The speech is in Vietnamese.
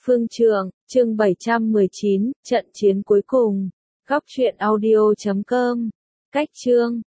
Phương Trượng, chương 719, trận chiến cuối cùng. Góc truyện audio.com. Cách chương.